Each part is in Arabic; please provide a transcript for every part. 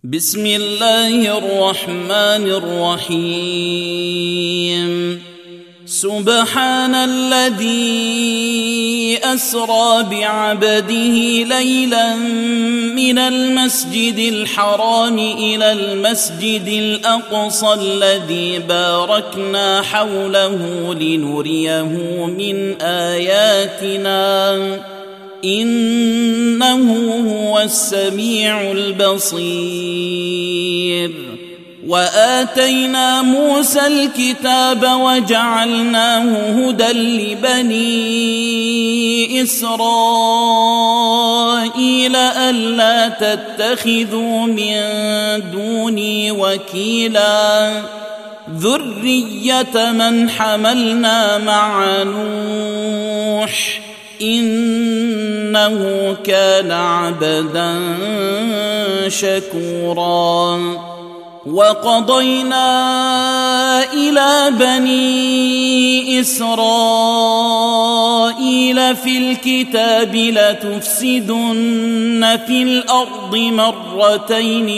بسم الله الرحمن الرحيم. سبحان الذي أسرى بعبده ليلا من المسجد الحرام إلى المسجد الأقصى الذي باركنا حوله لنريه من آياتنا إنه هو السميع البصير. وآتينا موسى الكتاب وجعلناه هدى لبني إسرائيل ألا تتخذوا من دوني وكيلا ذرية من حملنا مع نوح إنه كان عبدا شكورا. وقضينا إلى بني إسرائيل في الكتاب لتفسدن في الأرض مرتين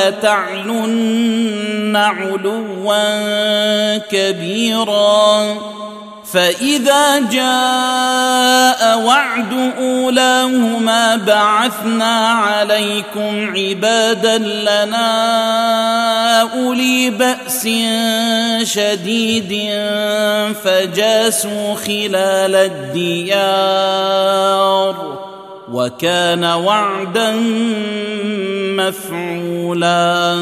ولتعلن علوا كبيرا. فإذا جاء وعد أولاهما بعثنا عليكم عبادا لنا أولي بأس شديد فجاسوا خلال الديار وكان وعدا مفعولا.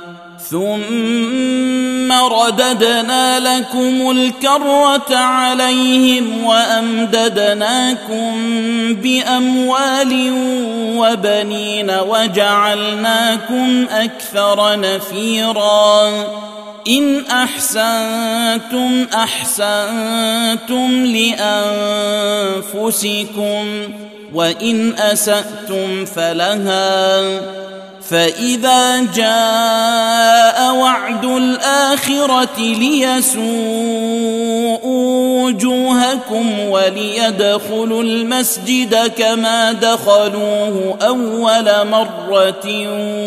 ثم رددنا لكم الكرة عليهم وأمددناكم بأموال وبنين وجعلناكم أكثر نفيرا. إن أحسنتم أحسنتم لأنفسكم وإن أسأتم فلها. فإذا جاء وعد الآخرة ليسوءوا وجوهكم وليدخلوا المسجد كما دخلوه أول مرة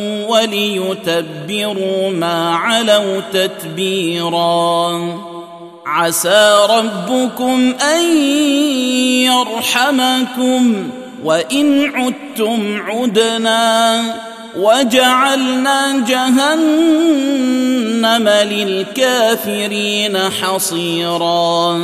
وليتبروا ما علوا تتبيرا. عسى ربكم أن يرحمكم وإن عدتم عدنا وجعلنا جهنم للكافرين حصيرا.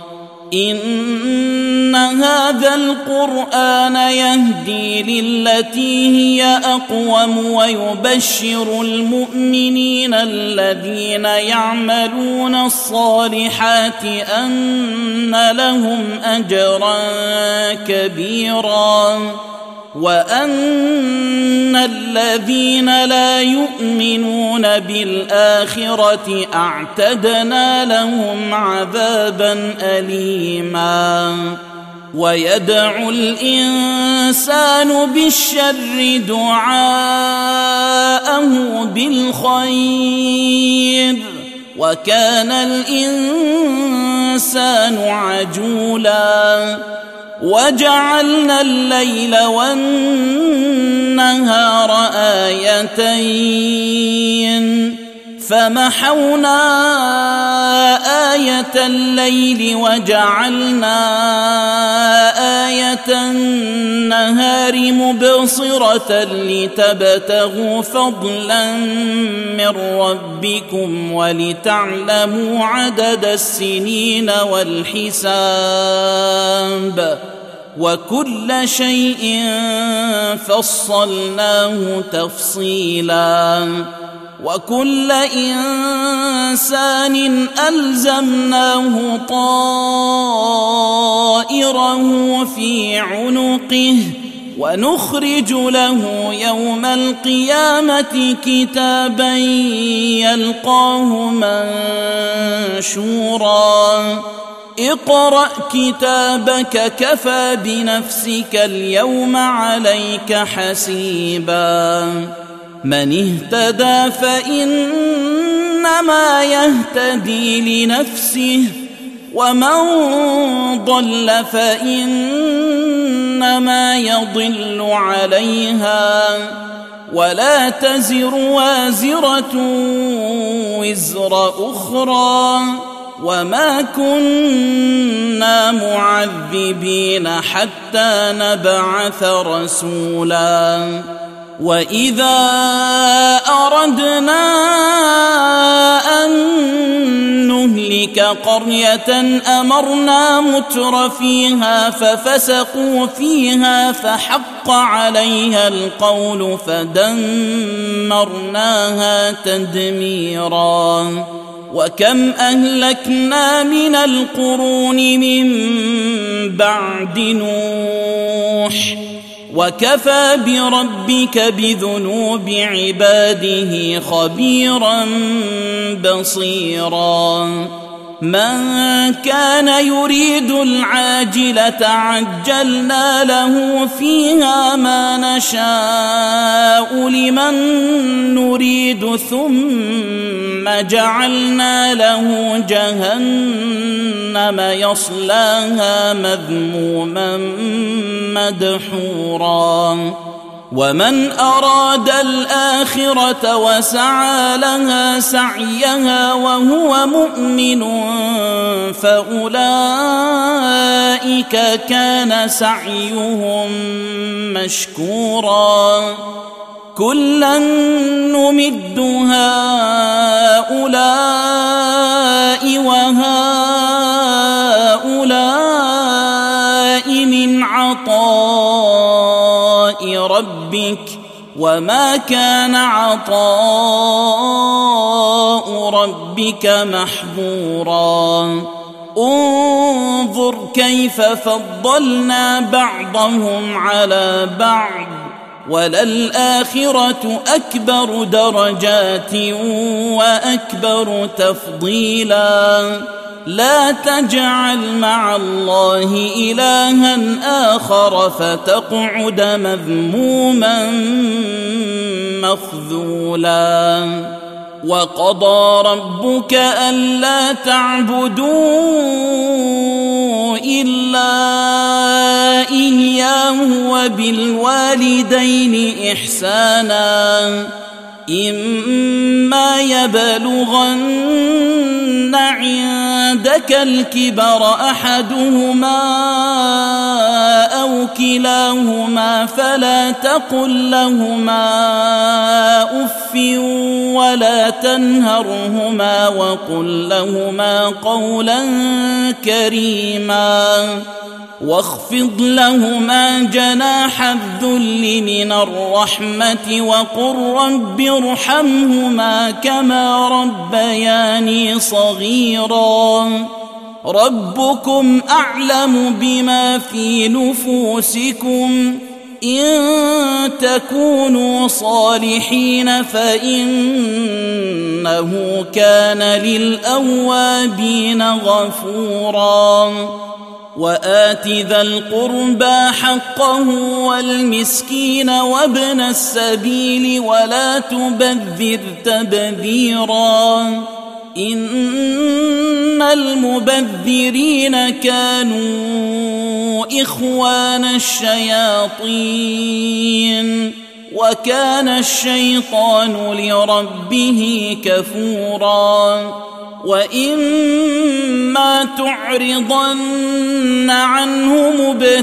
إن هذا القرآن يهدي للتي هي أقوم ويبشر المؤمنين الذين يعملون الصالحات أن لهم أجرا كبيرا وأن الذين لا يؤمنون بالآخرة أعتدنا لهم عذابا أليما. ويدعو الإنسان بالشر دعاءه بالخير وكان الإنسان عجولا. وجعلنا الليل والنهار آيتين فمحونا آية الليل وجعلنا آية النهار مبصرة لتبتغوا فضلا من ربكم ولتعلموا عدد السنين والحساب وكل شيء فصلناه تفصيلا. وكل إنسان ألزمناه طائره في عنقه ونخرج له يوم القيامة كتابا يلقاه منشورا. اقرأ كتابك كفى بنفسك اليوم عليك حسيبا. من اهتدى فإنما يهتدي لنفسه ومن ضل فإنما يضل عليها ولا تزر وازرة وزر أخرى وما كنا معذبين حتى نبعث رسولا وإذا أردنا أن نهلك قرية أمرنا متر فيها ففسقوا فيها فحق عليها القول فدمرناها تدميرا وكم أهلكنا من القرون من بعد نوح وكفى بربك بذنوب عباده خبيرا بصيرا من كان يريد العاجلة عجلنا له فيها ما نشاء لمن نريد ثم جعلنا له جهنم يصلاها مذموما مدحورا ومن أراد الآخرة وسعى لها سعيها وهو مؤمن فأولئك كان سعيهم مشكورا كلا نمد هؤلاء وهؤلاء من عطاء ربك وما كان عطاء ربك محظورا انظر كيف فضلنا بعضهم على بعض وللآخرة أكبر درجات وأكبر تفضيلا لا تجعل مع الله إلها آخر فتقعد مذموما مخذولا وقضى ربك ألا تعبدوا إلا إياه وبالوالدين إحسانا إما يبلغن عندك الكبر أحدهما أو كلاهما فلا تقل لهما أف ولا تنهرهما وقل لهما قولا كريما واخفض لهما جناح الذل من الرحمة وقل رب ارحمهما كما ربياني صغيرا ربكم أعلم بما في نفوسكم إن تكونوا صالحين فإنه كان للأوابين غفورا وآت ذا القربى حقه والمسكين وابن السبيل ولا تبذر تبذيرا إن المبذرين كانوا إخوان الشياطين وكان الشيطان لربه كفورا وإما تعرضن عنهم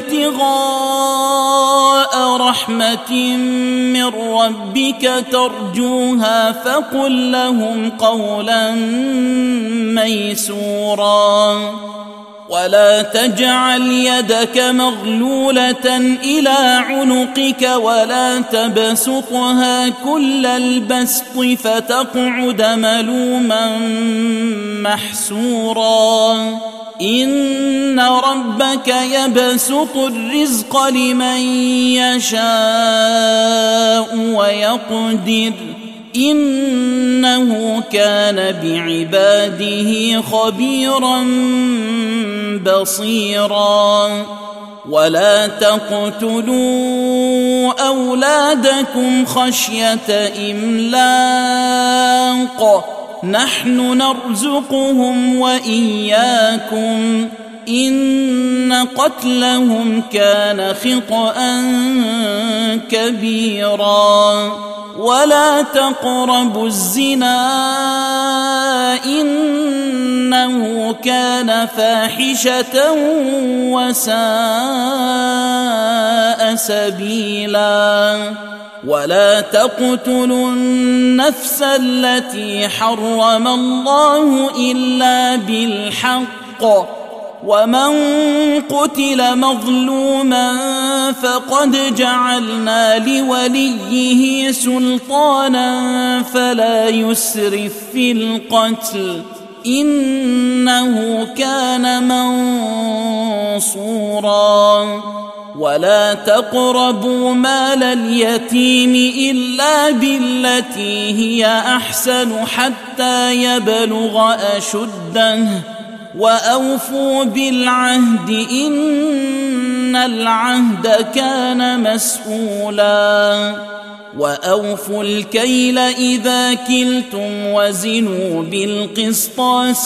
ابتغاء رحمة من ربك ترجوها فقل لهم قولا ميسورا ولا تجعل يدك مغلولة إلى عنقك ولا تبسطها كل البسط فتقعد ملوما محسورا إن ربك يبسط الرزق لمن يشاء ويقدر إنه كان بعباده خبيرا بصيرا ولا تقتلوا أولادكم خشية إملاق نحن نرزقهم وإياكم إن قتلهم كان خطأ كبيرا ولا تقربوا الزنا إنه كان فاحشة وساء سبيلا ولا تقتلوا النفس التي حرم الله إلا بالحق ومن قتل مظلوما فقد جعلنا لوليه سلطانا فلا يسرف في القتل إنه كان منصورا ولا تقربوا مال اليتيم إلا بالتي هي أحسن حتى يبلغ أشده وأوفوا بالعهد إن العهد كان مسؤولا وأوفوا الكيل إذا كلتم وزنوا بالقسطاس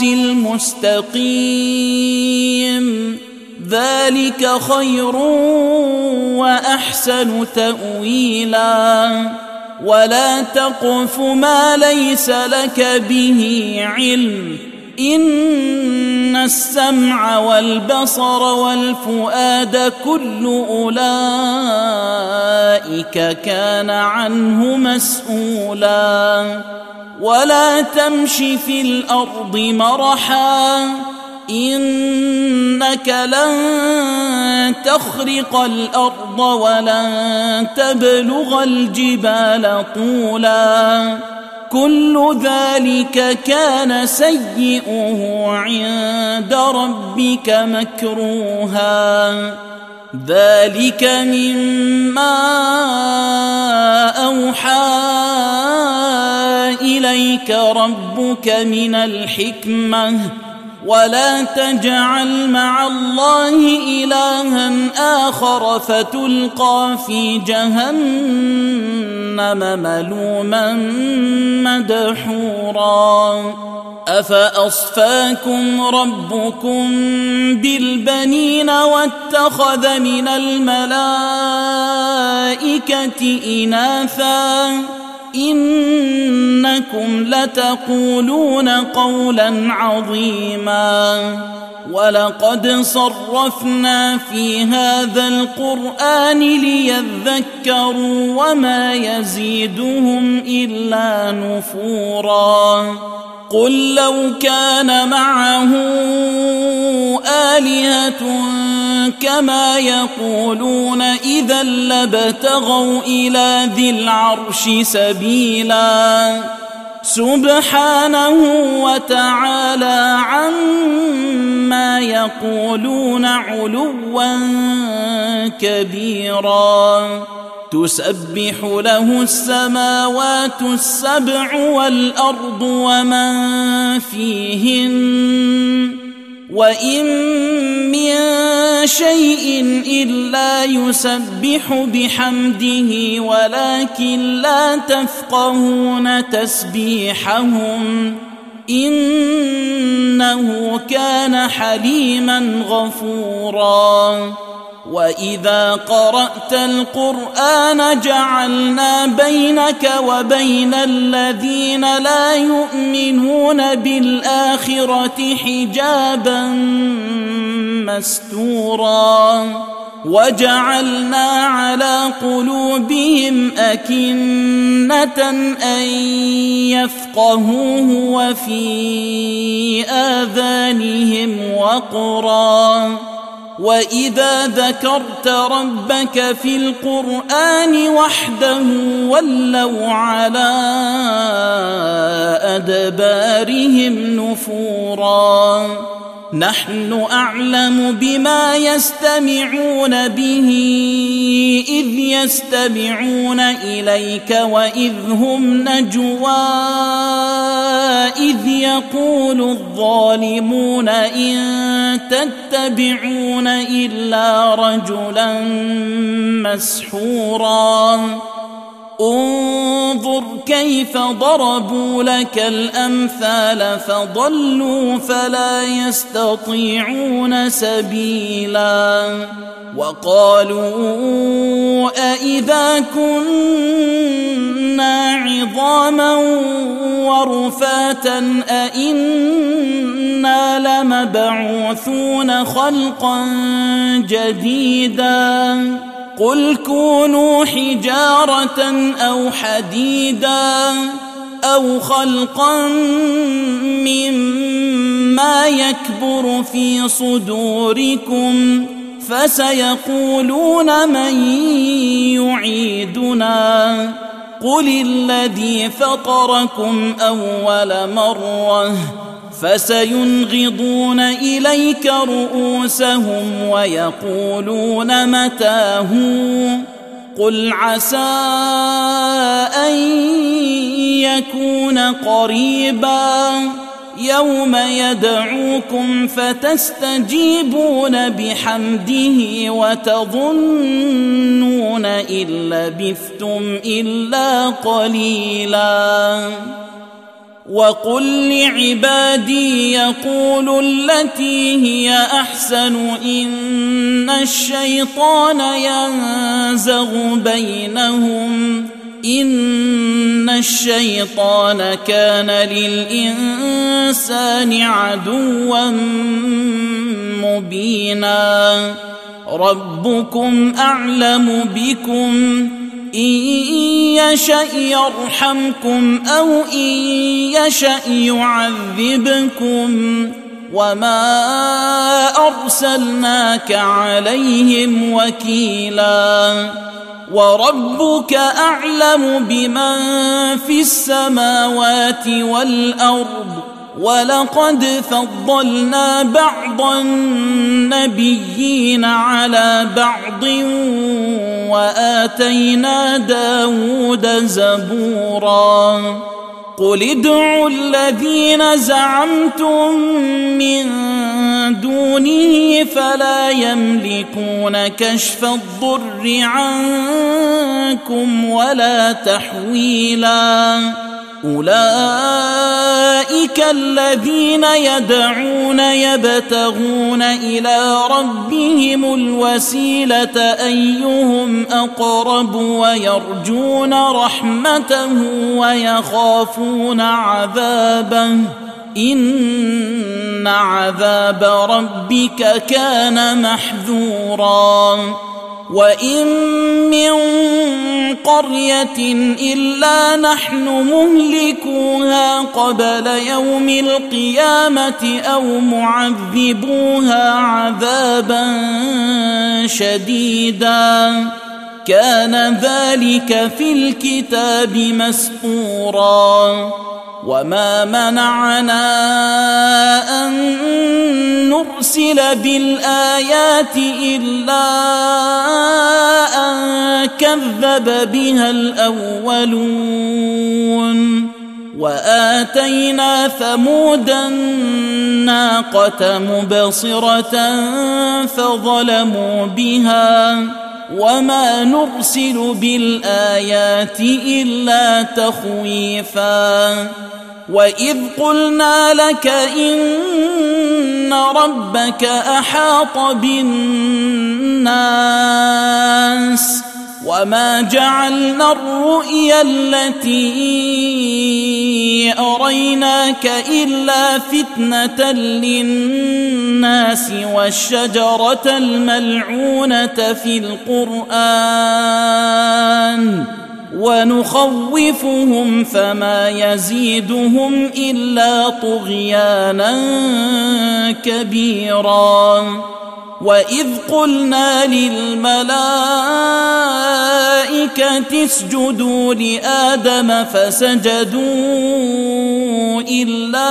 المستقيم ذلك خير وأحسن تأويلا ولا تقف ما ليس لك به علم إن السمع والبصر والفؤاد كل أولئك كان عنه مسؤولا ولا تمش في الأرض مرحا إنك لن تخرق الأرض ولن تبلغ الجبال طولا كل ذلك كان سيئه عند ربك مكروها ذلك مما أوحى إليك ربك من الحكمة ولا تجعل مع الله إلها آخر فتلقى في جهنم ملوما مدحورا أفأصفاكم ربكم بالبنين واتخذ من الملائكة إناثا إنكم لتقولون قولا عظيما ولقد صرفنا في هذا القرآن ليذكروا وما يزيدهم إلا نفورا قل لو كان معه آلهة كما يقولون إذا لابتغوا إلى ذي العرش سبيلا سبحانه وتعالى عما يقولون علوا كبيرا تسبح له السماوات السبع والأرض ومن فيهن وإن من شيء إلا يسبح بحمده ولكن لا تفقهون تسبيحهم إنه كان حليما غفورا وإذا قرأت القرآن جعلنا بينك وبين الذين لا يؤمنون بالآخرة حجابا مستورا وجعلنا على قلوبهم أكنة أن يفقهوه وفي آذانهم وقرا وإذا ذكرت ربك في القرآن وحده ولوا على أدبارهم نفورا نحن أعلم بما يستمعون به إذ يستمعون إليك وإذ هم نجوى إذ يقول الظالمون إن تتبعون إلا رجلا مسحورا انظر كيف ضربوا لك الأمثال فضلوا فلا يستطيعون سبيلا وقالوا أإذا كنا عظاما ورفاتا أإنا لمبعوثون خلقا جديدا قل كونوا حجارة أو حديدا أو خلقا مما يكبر في صدوركم فسيقولون من يعيدنا قل الذي فطركم أول مرة فسينغضون إليك رؤوسهم ويقولون متى هو قل عسى أن يكون قريبا يوم يدعوكم فتستجيبون بحمده وتظنون إن لبثتم إلا قليلا وقل لعبادي يقولوا التي هي أحسن إن الشيطان ينزغ بينهم إن الشيطان كان للإنسان عدوا مبينا ربكم أعلم بكم إن يشأ يرحمكم أو إن يشأ يعذبكم وما أرسلناك عليهم وكيلا وربك أعلم بمن في السماوات والأرض ولقد فضلنا بعض النبيين على بعض وآتينا داود زبورا قل ادعوا الذين زعمتم من دونه فلا يملكون كشف الضر عنكم ولا تحويلا أولئك الذين يدعون يبتغون إلى ربهم الوسيلة أيهم أقرب ويرجون رحمته ويخافون عذابه إن عذاب ربك كان محذورا وإن من قرية إلا نحن مهلكوها قبل يوم القيامة أو معذبوها عذابا شديدا كان ذلك في الكتاب مسطورا وما منعنا أن نرسل بالآيات إلا أن كذب بها الأولون وآتينا ثمود الناقة مبصرة فظلموا بها وما نرسل بالآيات إلا تخويفا وإذ قلنا لك إن ربك أحاط بالناس وما جعلنا الرؤيا التي أريناك إلا فتنة للناس والشجرة الملعونة في القرآن ونخوفهم فما يزيدهم إلا طغيانا كبيرا وإذ قلنا للملائكة اسجدوا لآدم فسجدوا إلا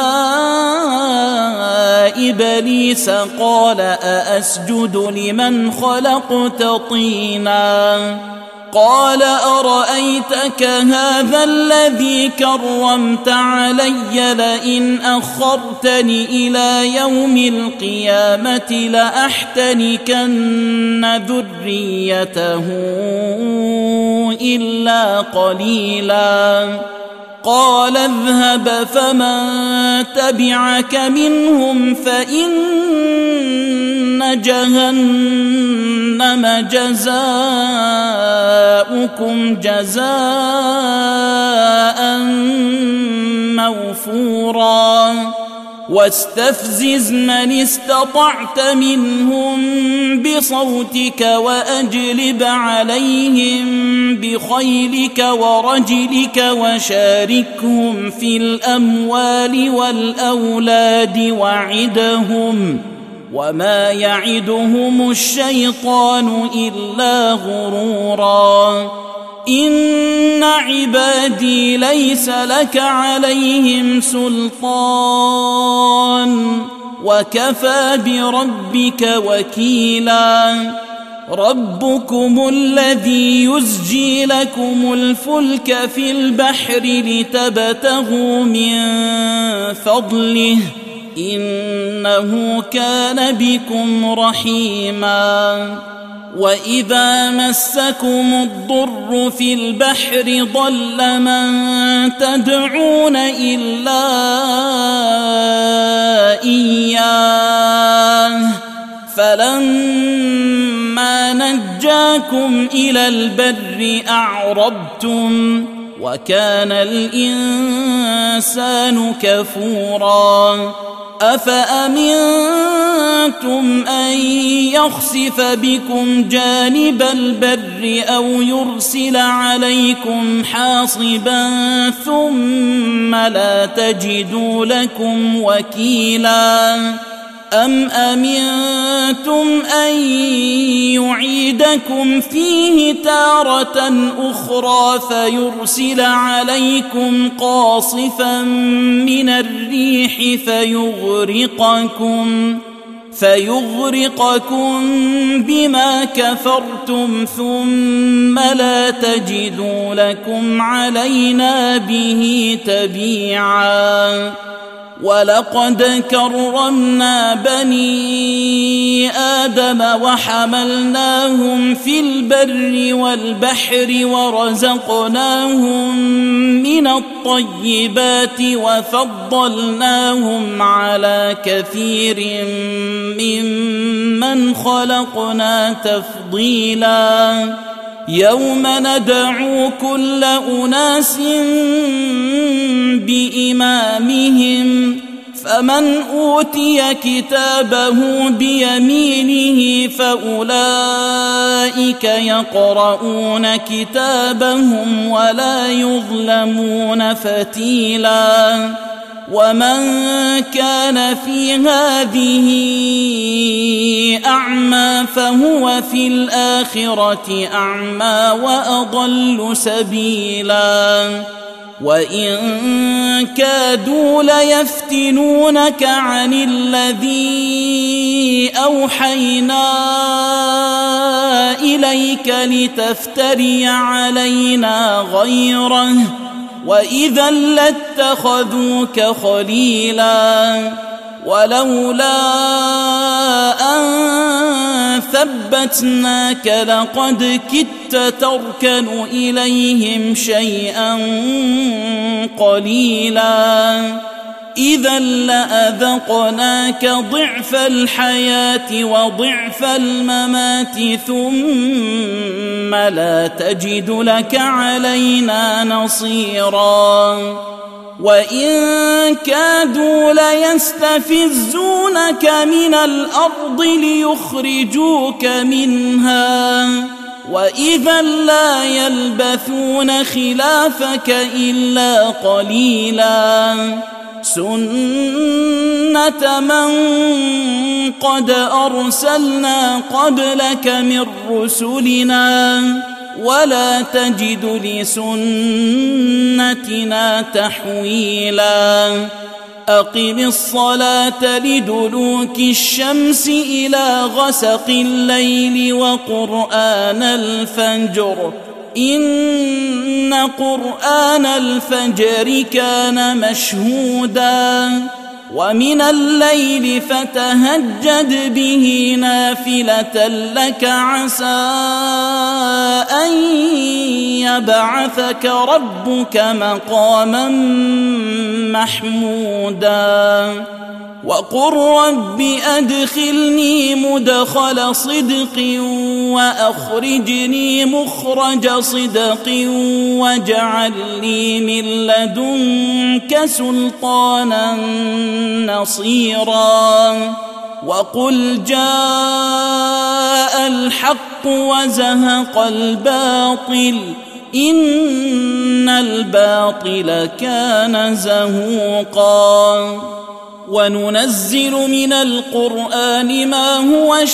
إبليس قال أأسجد لمن خلقت طينا قال أرأيتك هذا الذي كرمت علي لئن أخرتني إلى يوم القيامة لأحتنكن ذريته إلا قليلا قال اذهب فمن تبعك منهم فإن جهنم جزاؤكم جزاء موفورا واستفزز من استطعت منهم بصوتك وأجلب عليهم بخيلك ورجلك وشاركهم في الأموال والأولاد وعدهم وما يعدهم الشيطان إلا غرورا إن عبادي ليس لك عليهم سلطان وكفى بربك وكيلا ربكم الذي يزجي لكم الفلك في البحر لتبتغوا من فضله إنه كان بكم رحيما وإذا مسكم الضر في البحر ضل من تدعون إلا إياه فلما نجاكم إلى البر أعرضتم وكان الإنسان كفورا أفأمنتم أن يخسف بكم جانب البر أو يرسل عليكم حاصبا ثم لا تجدوا لكم وكيلا أم أمنتم أن يعيدكم فيه تارة أخرى فيرسل عليكم قاصفا من الريح فيغرقكم بما كفرتم ثم لا تجدوا لكم علينا به تبيعا ولقد كرمنا بني آدم وحملناهم في البر والبحر ورزقناهم من الطيبات وفضلناهم على كثير ممن خلقنا تفضيلا يوم ندعو كل أناس بإمامهم فمن أوتي كتابه بيمينه فأولئك يقرؤون كتابهم ولا يظلمون فتيلا ومن كان في هذه أعمى فهو في الآخرة أعمى وأضل سبيلا وإن كادوا ليفتنونك عن الذي أوحينا إليك لتفتري علينا غيره وإذا لاتخذوك خليلا ولولا أن ثبتناك لقد كدت تركن إليهم شيئا قليلا إذا لأذقناك ضعف الحياة وضعف الممات ثم لا تجد لك علينا نصيرا وإن كادوا ليستفزونك من الأرض ليخرجوك منها وإذا لا يلبثون خلافك إلا قليلا سنة من قد أرسلنا قبلك من رسلنا ولا تجد لسنتنا تحويلا أقم الصلاة لدلوك الشمس إلى غسق الليل وقرآن الفجر إن قرآن الفجر كان مشهودا ومن الليل فتهجد به نافلة لك عسى أن يبعثك ربك مقاما محمودا وقل رب أدخلني مدخل صدق وأخرجني مخرج صدق واجعل لي من لدنك سلطانا نصيرا وقل جاء الحق وزهق الباطل إن الباطل كان زهوقا وننزل من القرآن ما هو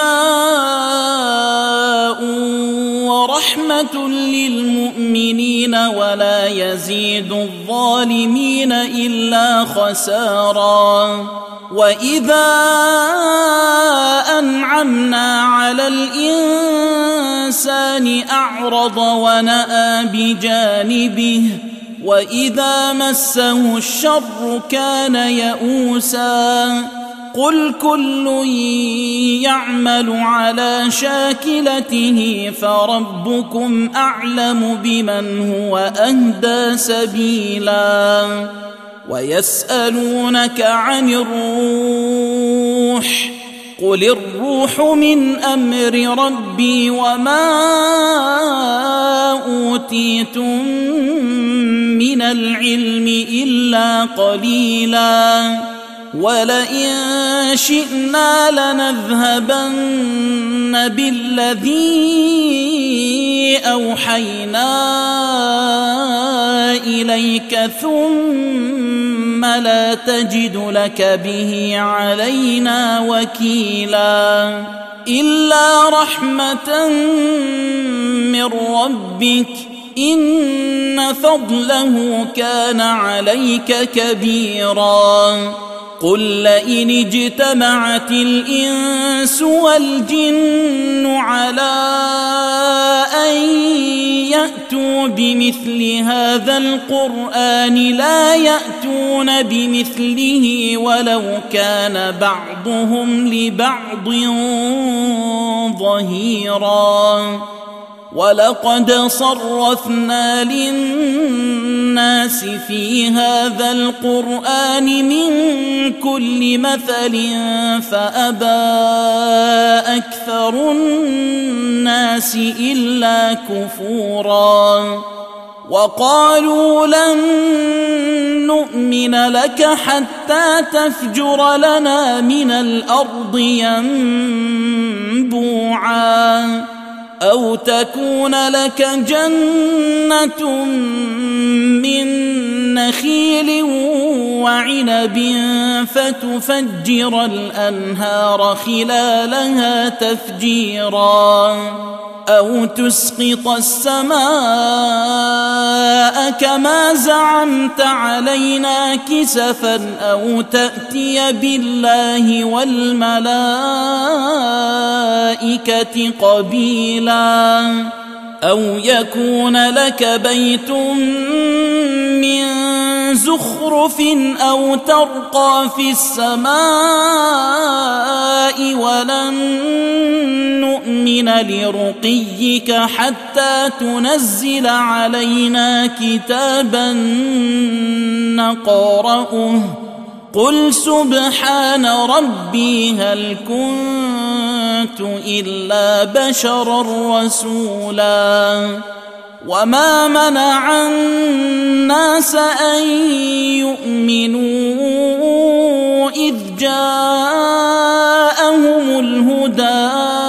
شفاء ورحمة للمؤمنين ولا يزيد الظالمين إلا خسارا وإذا أنعمنا على الإنسان أعرض ونأى بجانبه وإذا مسه الشر كان يئوسا قل كل يعمل على شاكلته فربكم أعلم بمن هو أهدى سبيلا ويسألونك عن الروح قل الروح من أمر ربي وما أوتيتم من العلم إلا قليلا ولئن شئنا لنذهبن بالذي أوحينا إليك ثم لا تجد لك به علينا وكيلا إلا رحمة من ربك إن فضله كان عليك كبيرا قل لئن اجتمعت الإنس والجن على أن يأتوا بمثل هذا القرآن لا يأتون بمثله ولو كان بعضهم لبعض ظهيرا ولقد صرفنا للناس في هذا القرآن من كل مثل فأبى أكثر الناس إلا كفورا وقالوا لن نؤمن لك حتى تفجر لنا من الأرض ينبوعا أو تكون لك جنة من نخيل وعنب فتفجر الأنهار خلالها تفجيرا أو تسقط السماء كما زعمت علينا كسفا أو تأتي بالله والملائكة قبيلا أو يكون لك بيت من زخرف أو ترقى في السماء ولن نؤمن لرقيك حتى تنزل علينا كتابا نقرأه قل سبحان ربي هل كنت إلا بشرا رسولا وما منع الناس أن يؤمنوا إذ جاءهم الهدى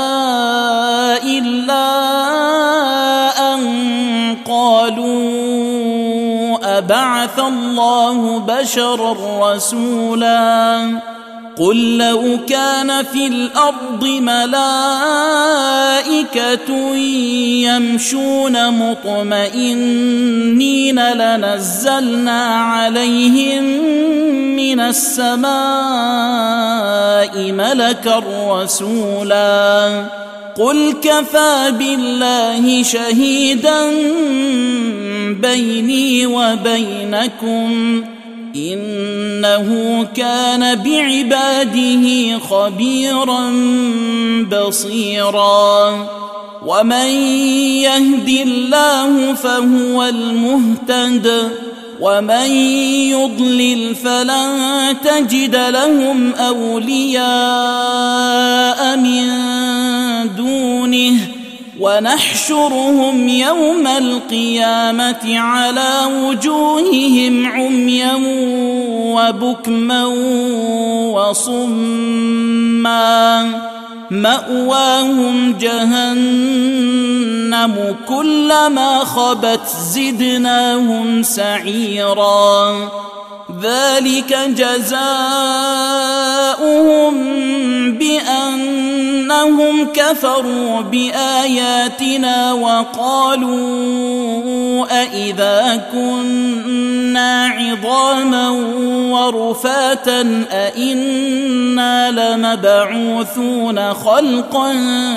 إلا أن قالوا أبعث الله بشرا رسولا قل لو كان في الأرض ملائكة يمشون مطمئنين لنزلنا عليهم من السماء ملكا رسولا قل كفى بالله شهيدا بيني وبينكم إنه كان بعباده خبيرا بصيرا ومن يهد الله فهو المهتد ومن يضلل فلن تجد لهم أولياء من دونه ونحشرهم يوم القيامة على وجوههم عميا وبكما وصما مأواهم جهنم كلما خبت زدناهم سعيرا ذلك جزاؤهم بأنهم كفروا بآياتنا وقالوا أإذا كنا عظاما ورفاتا أإنا لمبعوثون خلقا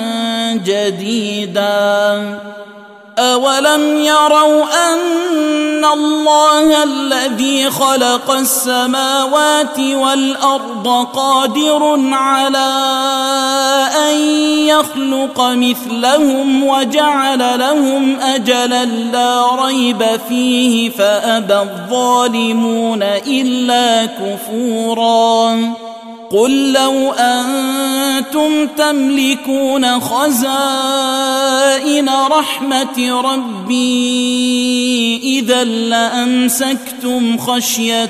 جديدا أولم يروا أن الله الذي خلق السماوات والأرض قادر على أن يخلق مثلهم وجعل لهم أجلا لا ريب فيه فأبى الظالمون إلا كفورا قل لو أنتم تملكون خزائن رحمة ربي إذا لأمسكتم خشية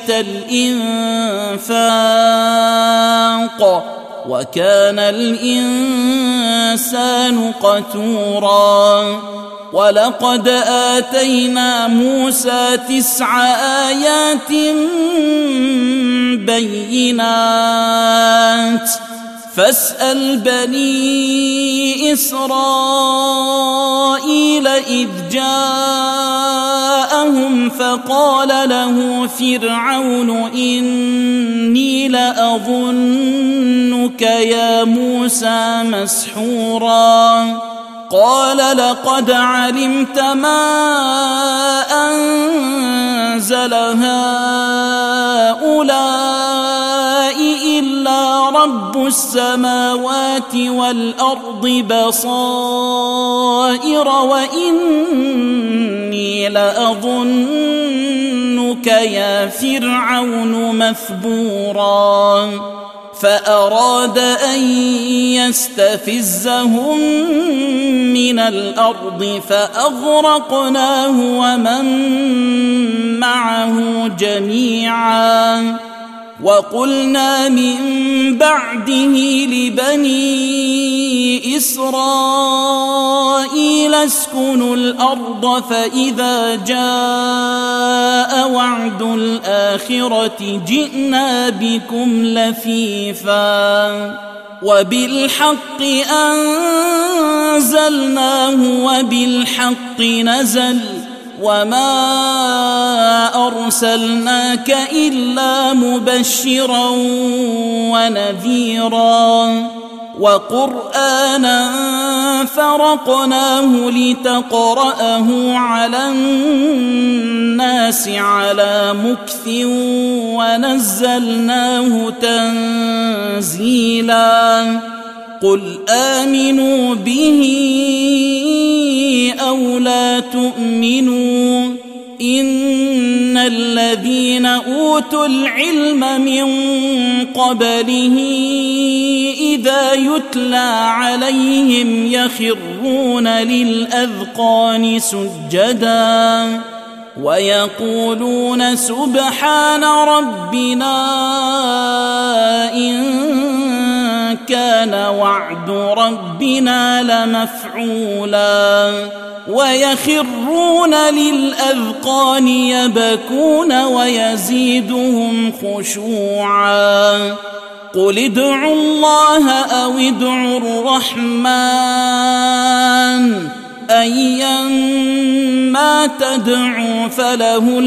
الإنفاق وكان الإنسان قتورا ولقد آتينا موسى 9 آيات بينات فاسأل بني إسرائيل إذ جاءهم فقال له فرعون إني لأظنك يا موسى مسحورا قال لقد علمت ما أنزل هؤلاء إلا رب السماوات والأرض بصائر وإني لأظنك يا فرعون مثبورا فأراد أن يستفزهم من الأرض فأغرقناه ومن معه جميعا وقلنا من بعده لبني إسرائيل اسكنوا الأرض فإذا جاء وعد الآخرة جئنا بكم لفيفا وبالحق أنزلناه وبالحق نزل وما أرسلناك إلا مبشرا ونذيرا وقرآنا فرقناه لتقرأه على الناس على مكث ونزلناه تنزيلا قل آمنوا به أو لا تؤمنوا إن الذين أوتوا العلم من قبله إذا يتلى عليهم يخرون للأذقان سجدا ويقولون سبحان ربنا إن كان وعد ربنا لمفعولا ويخرون للأذقان يبكون ويزيدهم خشوعا قل ادعوا الله أو ادعوا الرحمن أيما تدعوا فله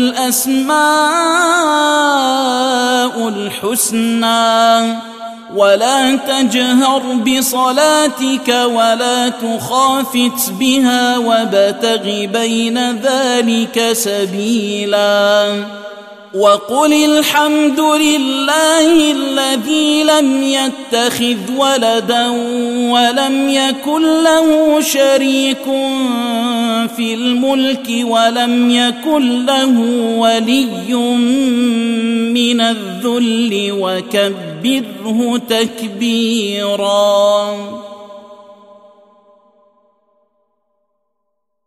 الأسماء الحسنى ولا تجهر بصلاتك ولا تخافت بها وابتغ بين ذلك سبيلا وقل الحمد لله الذي لم يتخذ ولدا ولم يكن له شريك في الملك ولم يكن له ولي من الذل وكبره تكبيرا.